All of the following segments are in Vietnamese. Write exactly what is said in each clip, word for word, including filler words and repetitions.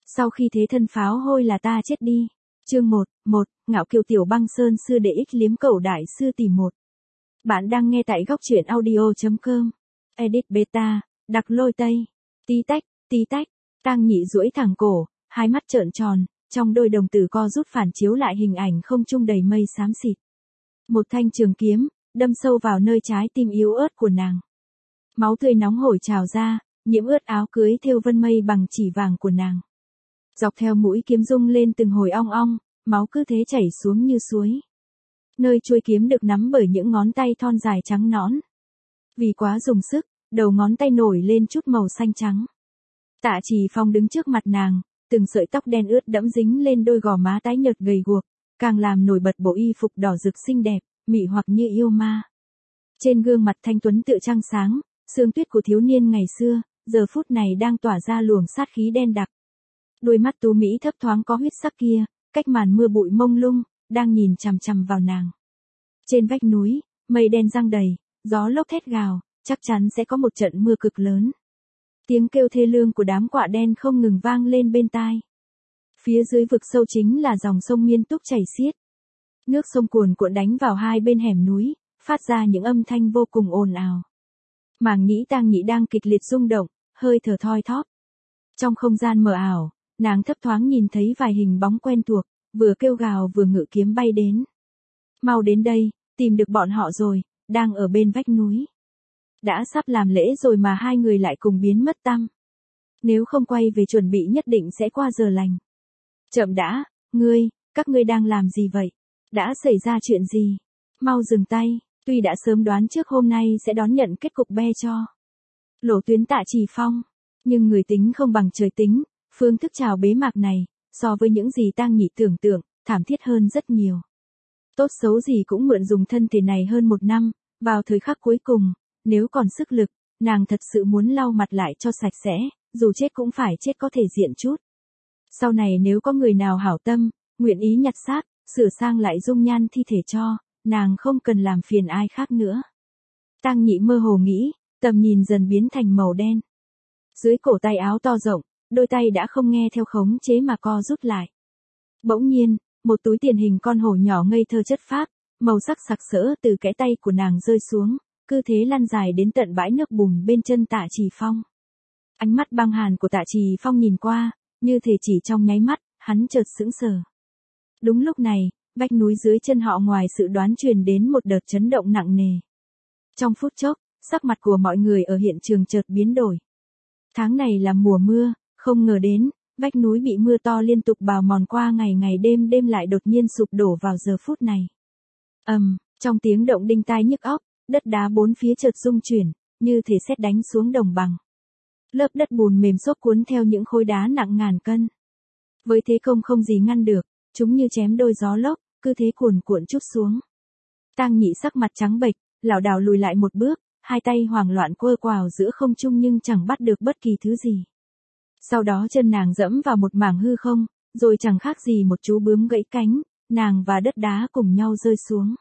Sau khi thế thân pháo hôi là ta chết đi. Chương một, một, ngạo kiều tiểu băng sơn sư đệ ích liếm cẩu đại sư tỷ một. Bạn đang nghe tại góc truyện audio.com. Edit beta, đặc lôi tây. Tí tách, tí tách. Tang Nhị duỗi thẳng cổ, hai mắt trợn tròn, trong đôi đồng tử co rút phản chiếu lại hình ảnh không trung đầy mây xám xịt. Một thanh trường kiếm, đâm sâu vào nơi trái tim yếu ớt của nàng. Máu tươi nóng hổi trào ra, nhiễm ướt áo cưới thêu vân mây bằng chỉ vàng của nàng. Dọc theo mũi kiếm rung lên từng hồi ong ong, máu cứ thế chảy xuống như suối. Nơi chuôi kiếm được nắm bởi những ngón tay thon dài trắng nõn. Vì quá dùng sức, đầu ngón tay nổi lên chút màu xanh trắng. Tạ Trì Phong đứng trước mặt nàng, từng sợi tóc đen ướt đẫm dính lên đôi gò má tái nhợt gầy guộc, càng làm nổi bật bộ y phục đỏ rực xinh đẹp, mị hoặc như yêu ma. Trên gương mặt thanh tuấn tựa trăng sáng, sương tuyết của thiếu niên ngày xưa, giờ phút này đang tỏa ra luồng sát khí đen đặc. Đôi mắt tú mỹ thấp thoáng có huyết sắc kia, cách màn mưa bụi mông lung, đang nhìn chằm chằm vào nàng. Trên vách núi, mây đen giăng đầy, gió lốc thét gào, chắc chắn sẽ có một trận mưa cực lớn. Tiếng kêu thê lương của đám quạ đen không ngừng vang lên bên tai. Phía dưới vực sâu chính là dòng sông Miên Túc chảy xiết. Nước sông cuồn cuộn đánh vào hai bên hẻm núi, phát ra những âm thanh vô cùng ồn ào. Màng nhĩ Tang Nhị đang kịch liệt rung động, hơi thở thoi thóp. Trong không gian mờ ảo, nàng thấp thoáng nhìn thấy vài hình bóng quen thuộc, vừa kêu gào vừa ngự kiếm bay đến. Mau đến đây, tìm được bọn họ rồi, đang ở bên vách núi. Đã sắp làm lễ rồi mà hai người lại cùng biến mất tăm. Nếu không quay về chuẩn bị nhất định sẽ qua giờ lành. Chậm đã, ngươi, các ngươi đang làm gì vậy? Đã xảy ra chuyện gì? Mau dừng tay, tuy đã sớm đoán trước hôm nay sẽ đón nhận kết cục be cho. Lỗ tuyến Tạ Trì Phong, nhưng người tính không bằng trời tính, phương thức chào bế mạc này, so với những gì Tang Nhị tưởng tượng, thảm thiết hơn rất nhiều. Tốt xấu gì cũng mượn dùng thân thể này hơn một năm, vào thời khắc cuối cùng, nếu còn sức lực, nàng thật sự muốn lau mặt lại cho sạch sẽ, dù chết cũng phải chết có thể diện chút. Sau này nếu có người nào hảo tâm, nguyện ý nhặt xác, sửa sang lại dung nhan thi thể cho, nàng không cần làm phiền ai khác nữa. Tang Nhị mơ hồ nghĩ, tầm nhìn dần biến thành màu đen. Dưới cổ tay áo to rộng, đôi tay đã không nghe theo khống chế mà co rút lại. Bỗng nhiên, một túi tiền hình con hổ nhỏ ngây thơ chất phác, màu sắc sặc sỡ từ cái tay của nàng rơi xuống, cứ thế lăn dài đến tận bãi nước bùn bên chân Tạ Trì Phong. Ánh mắt băng hàn của Tạ Trì Phong nhìn qua, như thể chỉ trong nháy mắt, hắn chợt sững sờ. Đúng lúc này, vách núi dưới chân họ ngoài sự đoán truyền đến một đợt chấn động nặng nề. Trong phút chốc, sắc mặt của mọi người ở hiện trường chợt biến đổi. Tháng này là mùa mưa, không ngờ đến, vách núi bị mưa to liên tục bào mòn qua ngày ngày đêm đêm lại đột nhiên sụp đổ vào giờ phút này. Ầm, um, trong tiếng động đinh tai nhức óc, đất đá bốn phía chợt rung chuyển, như thể sét đánh xuống đồng bằng. Lớp đất bùn mềm xốp cuốn theo những khối đá nặng ngàn cân. Với thế công không gì ngăn được, chúng như chém đôi gió lốc, cứ thế cuồn cuộn trút xuống. Tang Nhị sắc mặt trắng bệch, lảo đảo lùi lại một bước, hai tay hoảng loạn quơ quào giữa không trung nhưng chẳng bắt được bất kỳ thứ gì. Sau đó chân nàng dẫm vào một mảng hư không, rồi chẳng khác gì một chú bướm gãy cánh, nàng và đất đá cùng nhau rơi xuống.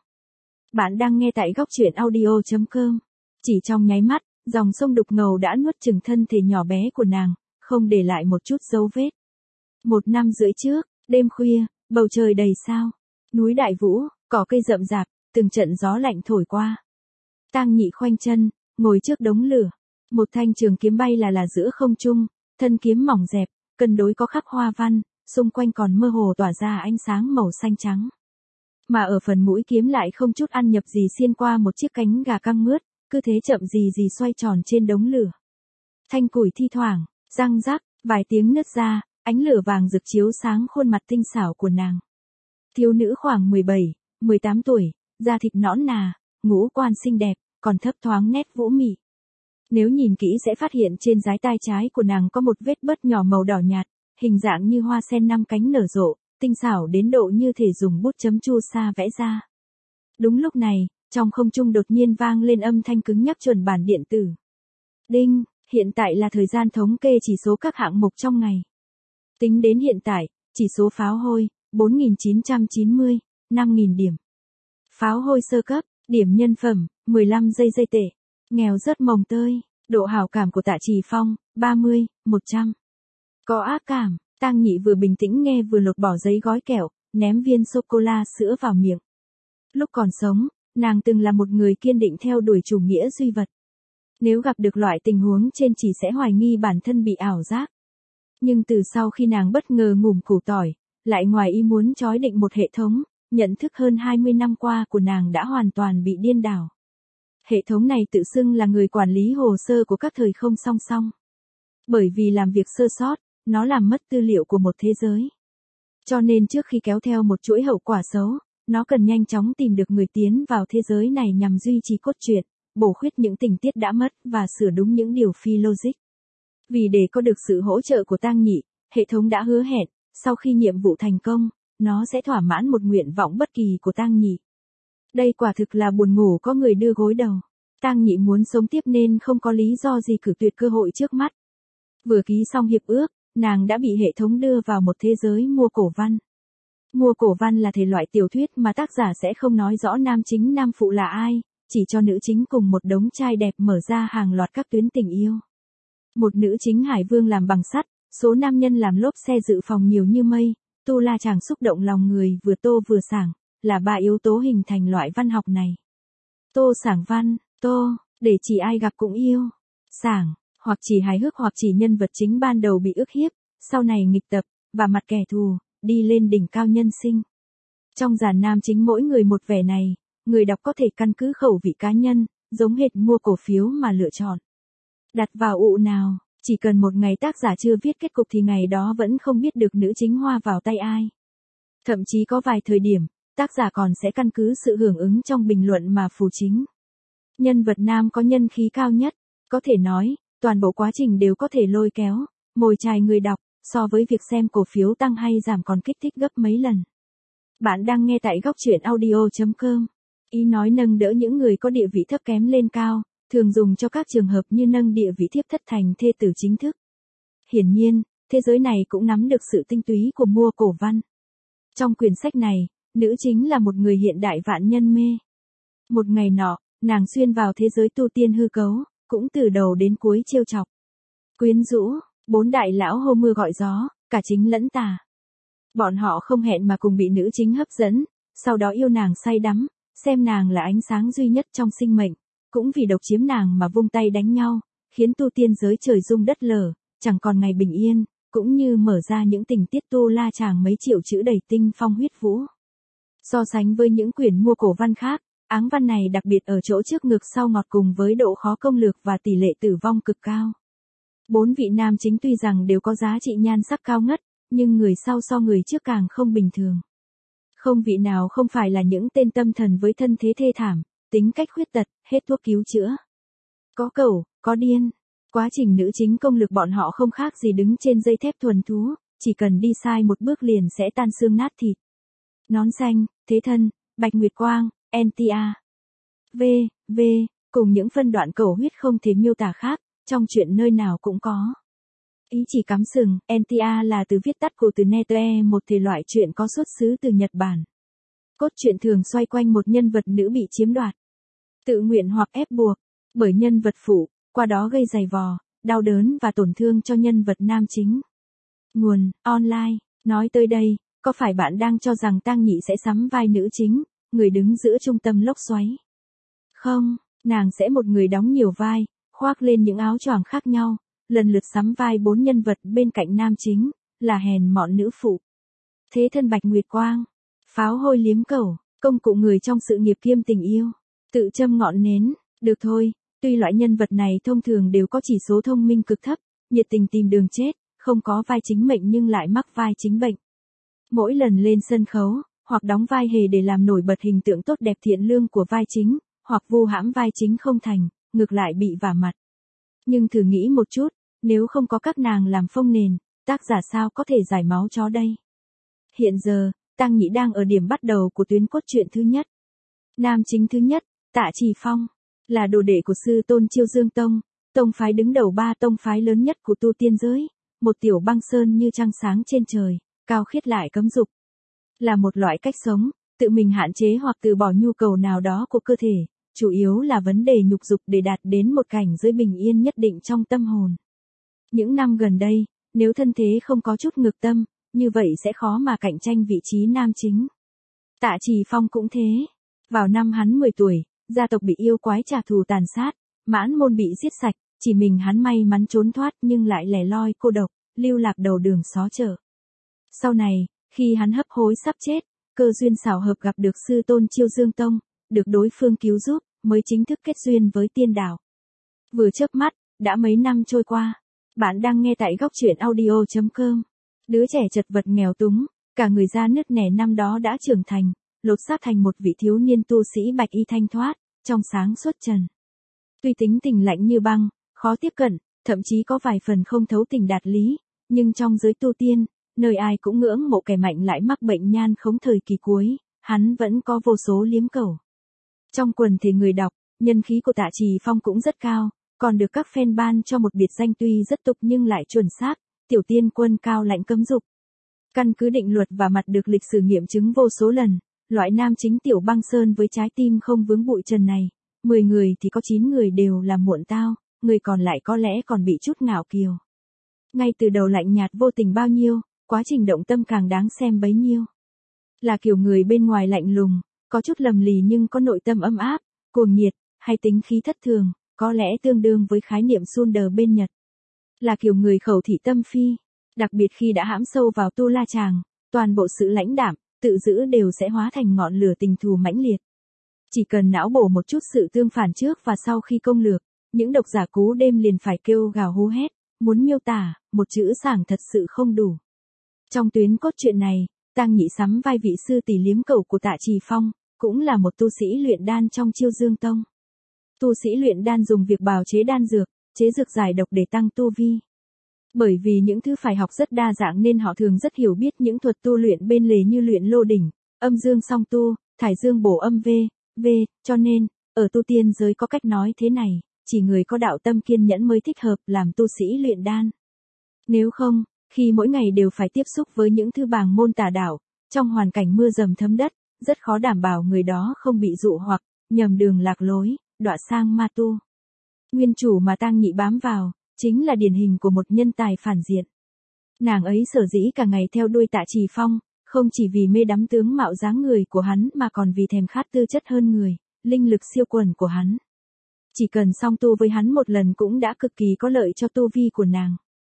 Bạn đang nghe tại góc truyện audio.com. Chỉ trong nháy mắt, dòng sông đục ngầu đã nuốt chửng thân thể nhỏ bé của nàng, không để lại một chút dấu vết. Một năm rưỡi trước, đêm khuya, bầu trời đầy sao, núi Đại Vũ, cỏ cây rậm rạp, từng trận gió lạnh thổi qua. Tang Nhị khoanh chân, ngồi trước đống lửa, một thanh trường kiếm bay là là giữa không trung, thân kiếm mỏng dẹp, cân đối có khắc hoa văn, xung quanh còn mơ hồ tỏa ra ánh sáng màu xanh trắng. Mà ở phần mũi kiếm lại không chút ăn nhập gì xiên qua một chiếc cánh gà căng mướt, cứ thế chậm gì gì xoay tròn trên đống lửa. Thanh củi thi thoảng, răng rắc, vài tiếng nứt ra, ánh lửa vàng rực chiếu sáng khuôn mặt tinh xảo của nàng. Thiếu nữ khoảng mười bảy, mười tám tuổi, da thịt nõn nà, ngũ quan xinh đẹp, còn thấp thoáng nét vũ mị. Nếu nhìn kỹ sẽ phát hiện trên dái tai trái của nàng có một vết bớt nhỏ màu đỏ nhạt, hình dạng như hoa sen năm cánh nở rộ, tinh xảo đến độ như thể dùng bút chấm chu sa vẽ ra. Đúng lúc này, trong không trung đột nhiên vang lên âm thanh cứng nhắc chuẩn bản điện tử. Đinh, hiện tại là thời gian thống kê chỉ số các hạng mục trong ngày. Tính đến hiện tại, chỉ số pháo hôi, bốn nghìn chín trăm chín mươi, năm nghìn điểm. Pháo hôi sơ cấp, điểm nhân phẩm, mười lăm giây giây tệ. Nghèo rất mồng tơi, độ hảo cảm của Tạ Trì Phong, ba mươi, một trăm. Có ác cảm, Tang Nhị vừa bình tĩnh nghe vừa lột bỏ giấy gói kẹo, ném viên sô-cô-la sữa vào miệng. Lúc còn sống, nàng từng là một người kiên định theo đuổi chủ nghĩa duy vật. Nếu gặp được loại tình huống trên chỉ sẽ hoài nghi bản thân bị ảo giác. Nhưng từ sau khi nàng bất ngờ ngủm củ tỏi, lại ngoài ý muốn chói định một hệ thống, nhận thức hơn hai mươi năm qua của nàng đã hoàn toàn bị điên đảo. Hệ thống này tự xưng là người quản lý hồ sơ của các thời không song song. Bởi vì làm việc sơ sót, nó làm mất tư liệu của một thế giới. Cho nên trước khi kéo theo một chuỗi hậu quả xấu, nó cần nhanh chóng tìm được người tiến vào thế giới này nhằm duy trì cốt truyện, bổ khuyết những tình tiết đã mất và sửa đúng những điều phi logic. Vì để có được sự hỗ trợ của Tang Nhị, hệ thống đã hứa hẹn, sau khi nhiệm vụ thành công, nó sẽ thỏa mãn một nguyện vọng bất kỳ của Tang Nhị. Đây quả thực là buồn ngủ có người đưa gối đầu. Tang Nhị muốn sống tiếp nên không có lý do gì cự tuyệt cơ hội trước mắt. Vừa ký xong hiệp ước, nàng đã bị hệ thống đưa vào một thế giới mua cổ văn. Mua cổ văn là thể loại tiểu thuyết mà tác giả sẽ không nói rõ nam chính nam phụ là ai, chỉ cho nữ chính cùng một đống trai đẹp mở ra hàng loạt các tuyến tình yêu. Một nữ chính hải vương làm bằng sắt, số nam nhân làm lốp xe dự phòng nhiều như mây, tu la chàng xúc động lòng người vừa tô vừa sảng, là ba yếu tố hình thành loại văn học này. Tô sảng văn, tô, để chỉ ai gặp cũng yêu. Sảng, hoặc chỉ hài hước hoặc chỉ nhân vật chính ban đầu bị ức hiếp, sau này nghịch tập, và mặt kẻ thù, đi lên đỉnh cao nhân sinh. Trong dàn nam chính mỗi người một vẻ này, người đọc có thể căn cứ khẩu vị cá nhân, giống hệt mua cổ phiếu mà lựa chọn. Đặt vào ụ nào, chỉ cần một ngày tác giả chưa viết kết cục thì ngày đó vẫn không biết được nữ chính hoa vào tay ai. Thậm chí có vài thời điểm, tác giả còn sẽ căn cứ sự hưởng ứng trong bình luận mà phù chính. Nhân vật nam có nhân khí cao nhất, có thể nói, toàn bộ quá trình đều có thể lôi kéo, mồi chài người đọc, so với việc xem cổ phiếu tăng hay giảm còn kích thích gấp mấy lần. Bạn đang nghe tại góc truyện audio chấm com. Ý nói nâng đỡ những người có địa vị thấp kém lên cao, thường dùng cho các trường hợp như nâng địa vị thiếp thất thành thê tử chính thức. Hiển nhiên, thế giới này cũng nắm được sự tinh túy của mua cổ văn. Trong quyển sách này, nữ chính là một người hiện đại vạn nhân mê. Một ngày nọ, nàng xuyên vào thế giới tu tiên hư cấu, cũng từ đầu đến cuối trêu chọc. Quyến rũ, bốn đại lão hô mưa gọi gió, cả chính lẫn tà. Bọn họ không hẹn mà cùng bị nữ chính hấp dẫn, sau đó yêu nàng say đắm, xem nàng là ánh sáng duy nhất trong sinh mệnh, cũng vì độc chiếm nàng mà vung tay đánh nhau, khiến tu tiên giới trời rung đất lở, chẳng còn ngày bình yên, cũng như mở ra những tình tiết tu la chàng mấy triệu chữ đầy tinh phong huyết vũ. So sánh với những quyển mua cổ văn khác, áng văn này đặc biệt ở chỗ trước ngược sau ngọt cùng với độ khó công lược và tỷ lệ tử vong cực cao. Bốn vị nam chính tuy rằng đều có giá trị nhan sắc cao ngất, nhưng người sau so người trước càng không bình thường. Không vị nào không phải là những tên tâm thần với thân thế thê thảm, tính cách khuyết tật, hết thuốc cứu chữa. Có cẩu, có điên. Quá trình nữ chính công lực bọn họ không khác gì đứng trên dây thép thuần thú, chỉ cần đi sai một bước liền sẽ tan xương nát thịt. Nón xanh, thế thân, bạch nguyệt quang, en tê a. V, V, cùng những phân đoạn cầu huyết không thể miêu tả khác, trong chuyện nơi nào cũng có. Ý chỉ cắm sừng, en tê a là từ viết tắt của từ Nete, một thể loại truyện có xuất xứ từ Nhật Bản. Cốt truyện thường xoay quanh một nhân vật nữ bị chiếm đoạt, tự nguyện hoặc ép buộc, bởi nhân vật phụ, qua đó gây dày vò, đau đớn và tổn thương cho nhân vật nam chính. Nguồn, online, nói tới đây, có phải bạn đang cho rằng Tang Nhị sẽ sắm vai nữ chính, người đứng giữa trung tâm lốc xoáy? Không, nàng sẽ một người đóng nhiều vai, khoác lên những áo choàng khác nhau, lần lượt sắm vai bốn nhân vật bên cạnh nam chính, là hèn mọn nữ phụ. Thế thân bạch nguyệt quang, pháo hôi liếm cẩu, công cụ người trong sự nghiệp kiêm tình yêu, tự châm ngọn nến, được thôi, tuy loại nhân vật này thông thường đều có chỉ số thông minh cực thấp, nhiệt tình tìm đường chết, không có vai chính mệnh nhưng lại mắc vai chính bệnh. Mỗi lần lên sân khấu, hoặc đóng vai hề để làm nổi bật hình tượng tốt đẹp thiện lương của vai chính, hoặc vu hãm vai chính không thành, ngược lại bị vả mặt. Nhưng thử nghĩ một chút, nếu không có các nàng làm phông nền, tác giả sao có thể giải máu chó đây? Hiện giờ, Tang Nhị đang ở điểm bắt đầu của tuyến cốt truyện thứ nhất. Nam chính thứ nhất, Tạ Trì Phong, là đồ đệ của sư tôn Chiêu Dương Tông, tông phái đứng đầu ba tông phái lớn nhất của tu tiên giới, một tiểu băng sơn như trăng sáng trên trời, cao khiết lại cấm dục. Là một loại cách sống, tự mình hạn chế hoặc từ bỏ nhu cầu nào đó của cơ thể, chủ yếu là vấn đề nhục dục để đạt đến một cảnh giới bình yên nhất định trong tâm hồn. Những năm gần đây, nếu thân thế không có chút ngược tâm, như vậy sẽ khó mà cạnh tranh vị trí nam chính. Tạ Trì Phong cũng thế. Vào năm hắn mười tuổi, gia tộc bị yêu quái trả thù tàn sát, mãn môn bị giết sạch, chỉ mình hắn may mắn trốn thoát nhưng lại lẻ loi cô độc, lưu lạc đầu đường xó chợ. Sau này, khi hắn hấp hối sắp chết, cơ duyên xảo hợp gặp được sư tôn Chiêu Dương Tông, được đối phương cứu giúp, mới chính thức kết duyên với tiên đạo. Vừa chớp mắt, đã mấy năm trôi qua. Bạn đang nghe tại góc truyện audio chấm com. Đứa trẻ chật vật nghèo túng, cả người da nứt nẻ năm đó đã trưởng thành, lột xác thành một vị thiếu niên tu sĩ bạch y thanh thoát, trong sáng xuất trần. Tuy tính tình lạnh như băng, khó tiếp cận, thậm chí có vài phần không thấu tình đạt lý, nhưng trong giới tu tiên, nơi ai cũng ngưỡng mộ kẻ mạnh lại mắc bệnh nhan khống thời kỳ cuối, hắn vẫn có vô số liếm cầu. Trong quần thể người đọc, nhân khí của Tạ Trì Phong cũng rất cao, còn được các fan ban cho một biệt danh tuy rất tục nhưng lại chuẩn xác, tiểu tiên quân cao lãnh cấm dục. Căn cứ định luật và mặt được lịch sử nghiệm chứng vô số lần, loại nam chính tiểu băng sơn với trái tim không vướng bụi trần này, mười người thì có chín người đều là muộn tao, người còn lại có lẽ còn bị chút ngạo kiều. Ngay từ đầu lạnh nhạt vô tình bao nhiêu, quá trình động tâm càng đáng xem bấy nhiêu. Là kiểu người bên ngoài lạnh lùng, có chút lầm lì nhưng có nội tâm ấm áp, cuồng nhiệt, hay tính khí thất thường, có lẽ tương đương với khái niệm Sunder bên Nhật. Là kiểu người khẩu thị tâm phi, đặc biệt khi đã hãm sâu vào tu la chàng, toàn bộ sự lãnh đạm, tự giữ đều sẽ hóa thành ngọn lửa tình thù mãnh liệt. Chỉ cần não bổ một chút sự tương phản trước và sau khi công lược, những độc giả cú đêm liền phải kêu gào hú hét, muốn miêu tả, một chữ sảng thật sự không đủ. Trong tuyến cốt truyện này, Tang Nhị sắm vai vị sư tỷ liếm cầu của Tạ Trì Phong, cũng là một tu sĩ luyện đan trong Chiêu Dương Tông. Tu sĩ luyện đan dùng việc bào chế đan dược, chế dược giải độc để tăng tu vi. Bởi vì những thứ phải học rất đa dạng nên họ thường rất hiểu biết những thuật tu luyện bên lề như luyện lô đỉnh, âm dương song tu, thải dương bổ âm v, v, cho nên, ở tu tiên giới có cách nói thế này, chỉ người có đạo tâm kiên nhẫn mới thích hợp làm tu sĩ luyện đan. Nếu không, khi mỗi ngày đều phải tiếp xúc với những thứ bàng môn tà đạo, trong hoàn cảnh mưa dầm thấm đất, rất khó đảm bảo người đó không bị dụ hoặc, nhầm đường lạc lối, đọa sang ma tu. Nguyên chủ mà Tang Nhị bám vào, chính là điển hình của một nhân tài phản diện. Nàng ấy sở dĩ cả ngày theo đuôi Tạ Trì Phong, không chỉ vì mê đắm tướng mạo dáng người của hắn mà còn vì thèm khát tư chất hơn người, linh lực siêu quần của hắn. Chỉ cần song tu với hắn một lần cũng đã cực kỳ có lợi cho tu vi của nàng.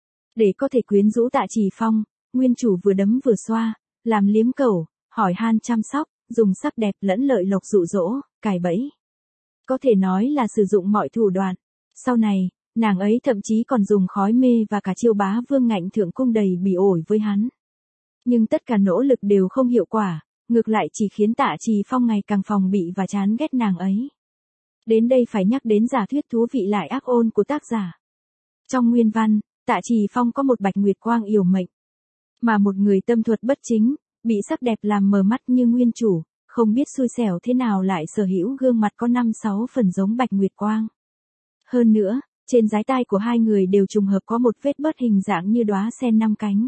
Để có thể quyến rũ Tạ Trì Phong, nguyên chủ vừa đấm vừa xoa, làm liếm cầu, hỏi han chăm sóc, dùng sắc đẹp lẫn lợi lộc dụ dỗ, cài bẫy. Có thể nói là sử dụng mọi thủ đoạn. Sau này, nàng ấy thậm chí còn dùng khói mê và cả chiêu bá vương ngạnh thượng cung đầy bỉ ổi với hắn. Nhưng tất cả nỗ lực đều không hiệu quả, ngược lại chỉ khiến Tạ Trì Phong ngày càng phòng bị và chán ghét nàng ấy. Đến đây phải nhắc đến giả thuyết thú vị lại ác ôn của tác giả. Trong nguyên văn, Tạ Trì Phong có một bạch nguyệt quang yểu mệnh. Mà một người tâm thuật bất chính, bị sắc đẹp làm mờ mắt như nguyên chủ, không biết xui xẻo thế nào lại sở hữu gương mặt có năm sáu phần giống bạch nguyệt quang. Hơn nữa, trên dái tai của hai người đều trùng hợp có một vết bớt hình dạng như đóa sen năm cánh.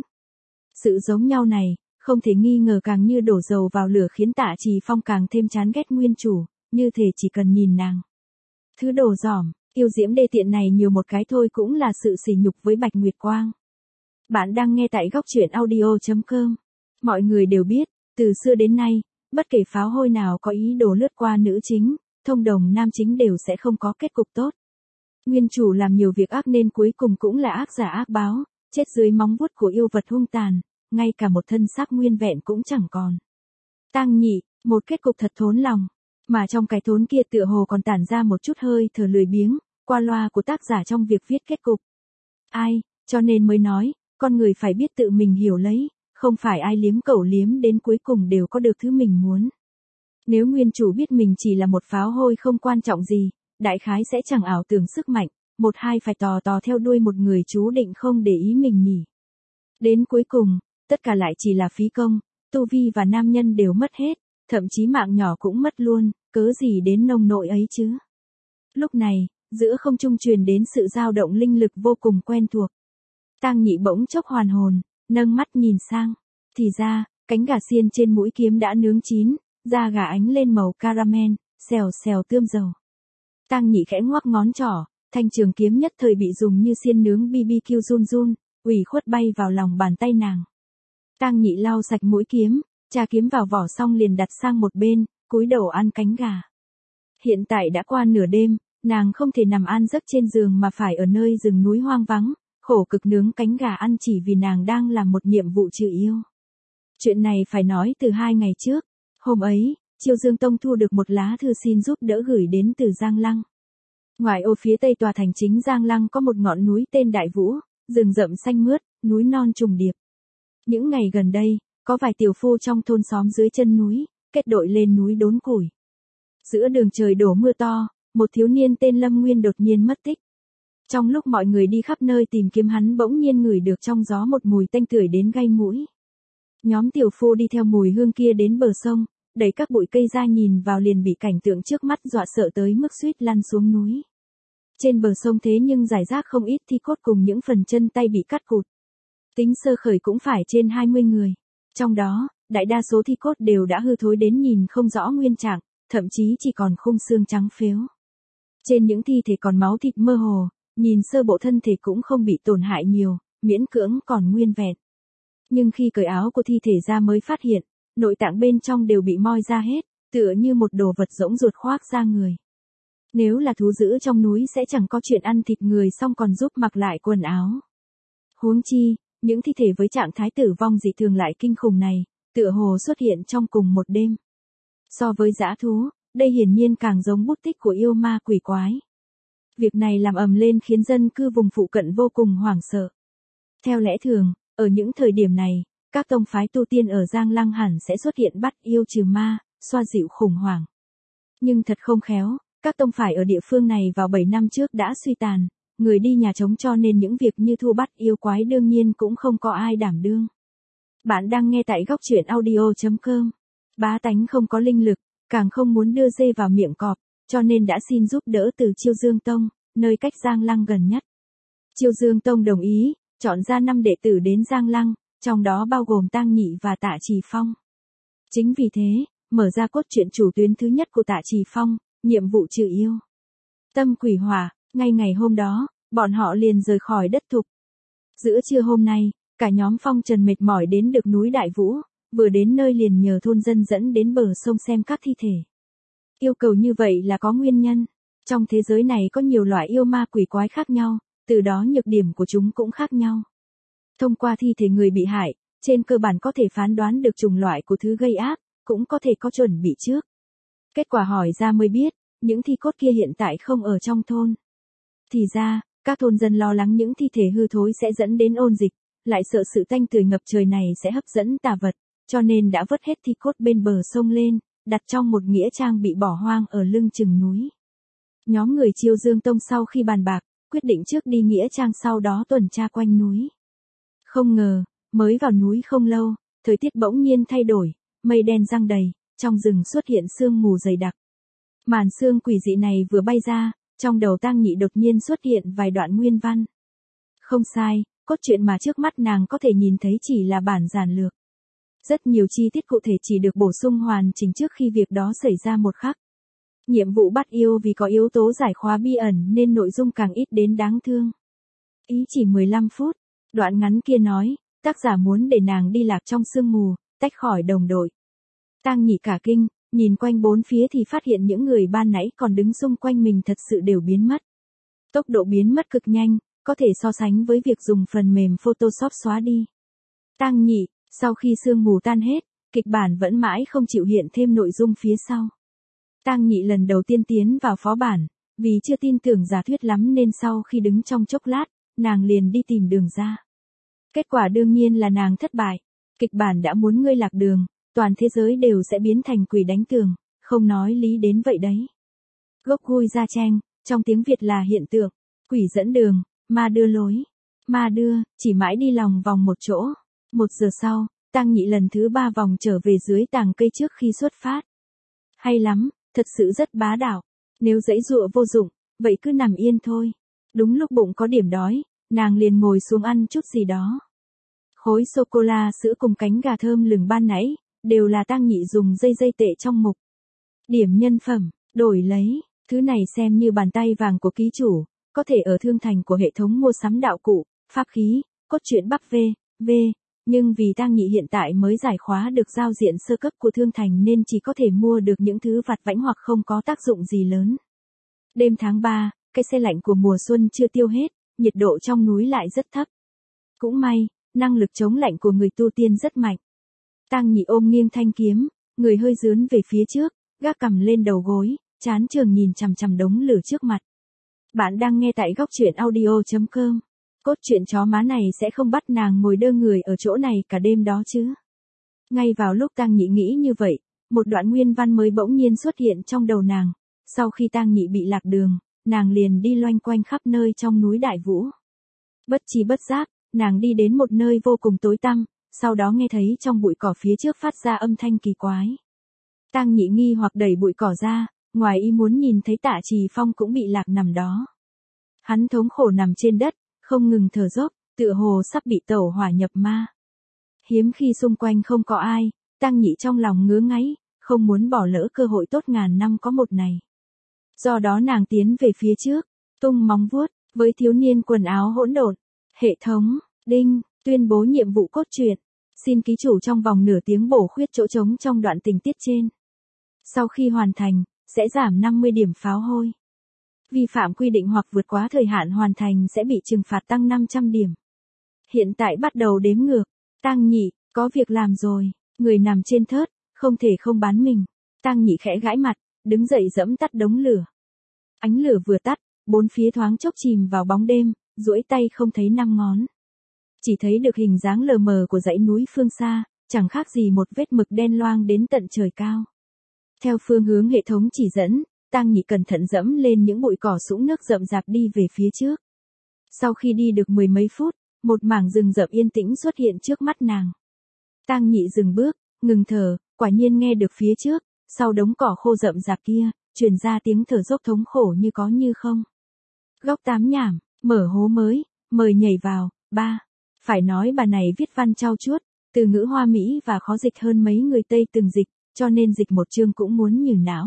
Sự giống nhau này, không thể nghi ngờ càng như đổ dầu vào lửa khiến Tạ Trì Phong càng thêm chán ghét nguyên chủ, như thể chỉ cần nhìn nàng. Thứ đồ dỏm, yêu diễm đê tiện này nhiều một cái thôi cũng là sự sỉ nhục với bạch nguyệt quang. Bạn đang nghe tại góc truyện audio chấm com. Mọi người đều biết, từ xưa đến nay, bất kể pháo hôi nào có ý đồ lướt qua nữ chính, thông đồng nam chính đều sẽ không có kết cục tốt. Nguyên chủ làm nhiều việc ác nên cuối cùng cũng là ác giả ác báo, chết dưới móng vuốt của yêu vật hung tàn, ngay cả một thân xác nguyên vẹn cũng chẳng còn. Tang Nhị, một kết cục thật thốn lòng, mà trong cái thốn kia tựa hồ còn tản ra một chút hơi thở lười biếng, qua loa của tác giả trong việc viết kết cục. Ai, cho nên mới nói, con người phải biết tự mình hiểu lấy, không phải ai liếm cẩu liếm đến cuối cùng đều có được thứ mình muốn. Nếu nguyên chủ biết mình chỉ là một pháo hôi không quan trọng gì, đại khái sẽ chẳng ảo tưởng sức mạnh, một hai phải tò tò theo đuôi một người chú định không để ý mình nhỉ. Đến cuối cùng, tất cả lại chỉ là phí công, tu vi và nam nhân đều mất hết, thậm chí mạng nhỏ cũng mất luôn, cớ gì đến nông nỗi ấy chứ. Lúc này, giữa không trung truyền đến sự dao động linh lực vô cùng quen thuộc. Tang Nhị bỗng chốc hoàn hồn, nâng mắt nhìn sang, thì ra, cánh gà xiên trên mũi kiếm đã nướng chín, da gà ánh lên màu caramel, xèo xèo tươm dầu. Tang Nhị khẽ ngoắc ngón trỏ, thanh trường kiếm nhất thời bị dùng như xiên nướng bê bê kiu run run, ủy khuất bay vào lòng bàn tay nàng. Tang Nhị lau sạch mũi kiếm, tra kiếm vào vỏ xong liền đặt sang một bên, cúi đầu ăn cánh gà. Hiện tại đã qua nửa đêm, nàng không thể nằm an giấc trên giường mà phải ở nơi rừng núi hoang vắng, khổ cực nướng cánh gà ăn chỉ vì nàng đang làm một nhiệm vụ trừ yêu. Chuyện này phải nói từ hai ngày trước. Hôm ấy, Chiêu Dương Tông thu được một lá thư xin giúp đỡ gửi đến từ Giang Lăng. Ngoài ô phía tây tòa thành chính Giang Lăng có một ngọn núi tên Đại Vũ, rừng rậm xanh mướt, núi non trùng điệp. Những ngày gần đây, có vài tiểu phu trong thôn xóm dưới chân núi, kết đội lên núi đốn củi. Giữa đường trời đổ mưa to, một thiếu niên tên Lâm Nguyên đột nhiên mất tích. Trong lúc mọi người đi khắp nơi tìm kiếm hắn bỗng nhiên ngửi được trong gió một mùi tanh tưởi đến gây mũi. Nhóm tiểu phu đi theo mùi hương kia đến bờ sông, đẩy các bụi cây ra nhìn vào liền bị cảnh tượng trước mắt dọa sợ tới mức suýt lăn xuống núi. Trên bờ sông thế nhưng rải rác không ít thi cốt cùng những phần chân tay bị cắt cụt. Tính sơ khởi cũng phải trên hai mươi người. Trong đó, đại đa số thi cốt đều đã hư thối đến nhìn không rõ nguyên trạng, thậm chí chỉ còn khung xương trắng phếu. Trên những thi thể còn máu thịt mơ hồ, nhìn sơ bộ thân thể cũng không bị tổn hại nhiều, miễn cưỡng còn nguyên vẹn. Nhưng khi cởi áo của thi thể ra mới phát hiện, nội tạng bên trong đều bị moi ra hết, tựa như một đồ vật rỗng ruột khoác ra người. Nếu là thú dữ trong núi sẽ chẳng có chuyện ăn thịt người xong còn giúp mặc lại quần áo. Huống chi, những thi thể với trạng thái tử vong dị thường lại kinh khủng này, tựa hồ xuất hiện trong cùng một đêm. So với dã thú, đây hiển nhiên càng giống bút tích của yêu ma quỷ quái. Việc này làm ầm lên khiến dân cư vùng phụ cận vô cùng hoảng sợ. Theo lẽ thường, ở những thời điểm này, các tông phái tu tiên ở Giang Lăng hẳn sẽ xuất hiện bắt yêu trừ ma, xoa dịu khủng hoảng. Nhưng thật không khéo, các tông phái ở địa phương này vào bảy năm trước đã suy tàn, người đi nhà trống cho nên những việc như thu bắt yêu quái đương nhiên cũng không có ai đảm đương. Bạn đang nghe tại góc truyện audio chấm com. Bá tánh không có linh lực, càng không muốn đưa dê vào miệng cọp, cho nên đã xin giúp đỡ từ Chiêu Dương Tông, nơi cách Giang Lăng gần nhất. Chiêu Dương Tông đồng ý, chọn ra năm đệ tử đến Giang Lăng, trong đó bao gồm Tang Nhị và Tạ Trì Phong. Chính vì thế, mở ra cốt truyện chủ tuyến thứ nhất của Tạ Trì Phong, nhiệm vụ trừ yêu. Tâm quỷ hỏa, ngay ngày hôm đó, bọn họ liền rời khỏi đất thục. Giữa trưa hôm nay, cả nhóm Phong Trần mệt mỏi đến được núi Đại Vũ, vừa đến nơi liền nhờ thôn dân dẫn đến bờ sông xem các thi thể. Yêu cầu như vậy là có nguyên nhân. Trong thế giới này có nhiều loại yêu ma quỷ quái khác nhau, từ đó nhược điểm của chúng cũng khác nhau. Thông qua thi thể người bị hại, trên cơ bản có thể phán đoán được chủng loại của thứ gây ác, cũng có thể có chuẩn bị trước. Kết quả hỏi ra mới biết, những thi cốt kia hiện tại không ở trong thôn. Thì ra, các thôn dân lo lắng những thi thể hư thối sẽ dẫn đến ôn dịch, lại sợ sự tanh tưởi ngập trời này sẽ hấp dẫn tà vật, cho nên đã vớt hết thi cốt bên bờ sông lên, đặt trong một nghĩa trang bị bỏ hoang ở lưng chừng núi. Nhóm người Chiêu Dương Tông sau khi bàn bạc, quyết định trước đi nghĩa trang sau đó tuần tra quanh núi. Không ngờ, mới vào núi không lâu, thời tiết bỗng nhiên thay đổi, mây đen giăng đầy, trong rừng xuất hiện sương mù dày đặc. Màn sương quỷ dị này vừa bay ra, trong đầu Tang Nhị đột nhiên xuất hiện vài đoạn nguyên văn. Không sai, cốt truyện mà trước mắt nàng có thể nhìn thấy chỉ là bản giản lược. Rất nhiều chi tiết cụ thể chỉ được bổ sung hoàn chỉnh trước khi việc đó xảy ra một khắc. Nhiệm vụ bắt yêu vì có yếu tố giải khóa bí ẩn nên nội dung càng ít đến đáng thương. Ý chỉ mười lăm phút, đoạn ngắn kia nói, tác giả muốn để nàng đi lạc trong sương mù, tách khỏi đồng đội. Tang Nhị cả kinh, nhìn quanh bốn phía thì phát hiện những người ban nãy còn đứng xung quanh mình thật sự đều biến mất. Tốc độ biến mất cực nhanh, có thể so sánh với việc dùng phần mềm Photoshop xóa đi. Tang Nhị, sau khi sương mù tan hết, kịch bản vẫn mãi không chịu hiện thêm nội dung phía sau. Tang Nhị lần đầu tiên tiến vào phó bản, vì chưa tin tưởng giả thuyết lắm nên sau khi đứng trong chốc lát, nàng liền đi tìm đường ra. Kết quả đương nhiên là nàng thất bại. Kịch bản đã muốn ngươi lạc đường, toàn thế giới đều sẽ biến thành quỷ đánh tường, không nói lý đến vậy đấy. Gốc gui ra tranh, trong tiếng Việt là hiện tượng, quỷ dẫn đường, ma đưa lối. Ma đưa, chỉ mãi đi lòng vòng một chỗ. Một giờ sau, Tang Nhị lần thứ ba vòng trở về dưới tàng cây trước khi xuất phát. Hay lắm, thật sự rất bá đạo. Nếu dãy dụa vô dụng, vậy cứ nằm yên thôi. Đúng lúc bụng có điểm đói, nàng liền ngồi xuống ăn chút gì đó. Khối sô-cô-la sữa cùng cánh gà thơm lừng ban nãy, đều là Tang Nhị dùng dây dây tệ trong mục. Điểm nhân phẩm, đổi lấy, thứ này xem như bàn tay vàng của ký chủ, có thể ở thương thành của hệ thống mua sắm đạo cụ, pháp khí, cốt truyện Bắc V, V, nhưng vì Tang Nhị hiện tại mới giải khóa được giao diện sơ cấp của Thương Thành nên chỉ có thể mua được những thứ vặt vãnh hoặc không có tác dụng gì lớn. Đêm tháng ba, cái se lạnh của mùa xuân chưa tiêu hết, nhiệt độ trong núi lại rất thấp. Cũng may, năng lực chống lạnh của người tu tiên rất mạnh. Tang Nhị ôm nghiêng thanh kiếm, người hơi dướn về phía trước, gác cằm lên đầu gối, trán trường nhìn chằm chằm đống lửa trước mặt. Bạn đang nghe tại góc truyện audio chấm com. Cốt truyện chó má này sẽ không bắt nàng ngồi đơ người ở chỗ này cả đêm đó chứ. Ngay vào lúc Tang Nhị nghĩ như vậy, một đoạn nguyên văn mới bỗng nhiên xuất hiện trong đầu nàng. Sau khi Tang Nhị bị lạc đường, nàng liền đi loanh quanh khắp nơi trong núi Đại Vũ. Bất chi bất giác, nàng đi đến một nơi vô cùng tối tăm, sau đó nghe thấy trong bụi cỏ phía trước phát ra âm thanh kỳ quái. Tang Nhị nghi hoặc đẩy bụi cỏ ra, ngoài ý muốn nhìn thấy Tạ Trì Phong cũng bị lạc nằm đó. Hắn thống khổ nằm trên đất, không ngừng thở dốc, tựa hồ sắp bị tẩu hỏa nhập ma. Hiếm khi xung quanh không có ai, Tang Nhị trong lòng ngứa ngáy, không muốn bỏ lỡ cơ hội tốt ngàn năm có một này. Do đó nàng tiến về phía trước, tung móng vuốt, với thiếu niên quần áo hỗn độn. Hệ thống, đinh, tuyên bố nhiệm vụ cốt truyện. Xin ký chủ trong vòng nửa tiếng bổ khuyết chỗ trống trong đoạn tình tiết trên. Sau khi hoàn thành, sẽ giảm năm mươi điểm pháo hôi. Vi phạm quy định hoặc vượt quá thời hạn hoàn thành sẽ bị trừng phạt tăng năm trăm điểm. Hiện tại bắt đầu đếm ngược. Tang Nhị, có việc làm rồi. Người nằm trên thớt, không thể không bán mình. Tang Nhị khẽ gãi mặt, đứng dậy giẫm tắt đống lửa. Ánh lửa vừa tắt, bốn phía thoáng chốc chìm vào bóng đêm, duỗi tay không thấy năm ngón. Chỉ thấy được hình dáng lờ mờ của dãy núi phương xa, chẳng khác gì một vết mực đen loang đến tận trời cao. Theo phương hướng hệ thống chỉ dẫn, Tang Nhị cẩn thận dẫm lên những bụi cỏ sũng nước rậm rạp đi về phía trước. Sau khi đi được mười mấy phút, một mảng rừng rậm yên tĩnh xuất hiện trước mắt nàng. Tang Nhị dừng bước, ngừng thở, quả nhiên nghe được phía trước, sau đống cỏ khô rậm rạp kia, truyền ra tiếng thở dốc thống khổ như có như không. Góc tám nhảm, mở hố mới, mời nhảy vào. Ba. Phải nói bà này viết văn trau chuốt, từ ngữ hoa mỹ và khó dịch hơn mấy người Tây từng dịch, cho nên dịch một chương cũng muốn nhừ não.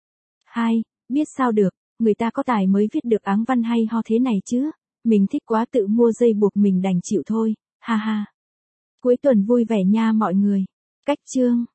Hai. Biết sao được, người ta có tài mới viết được áng văn hay ho thế này chứ, mình thích quá tự mua dây buộc mình đành chịu thôi, ha ha. Cuối tuần vui vẻ nha mọi người. Cách chương.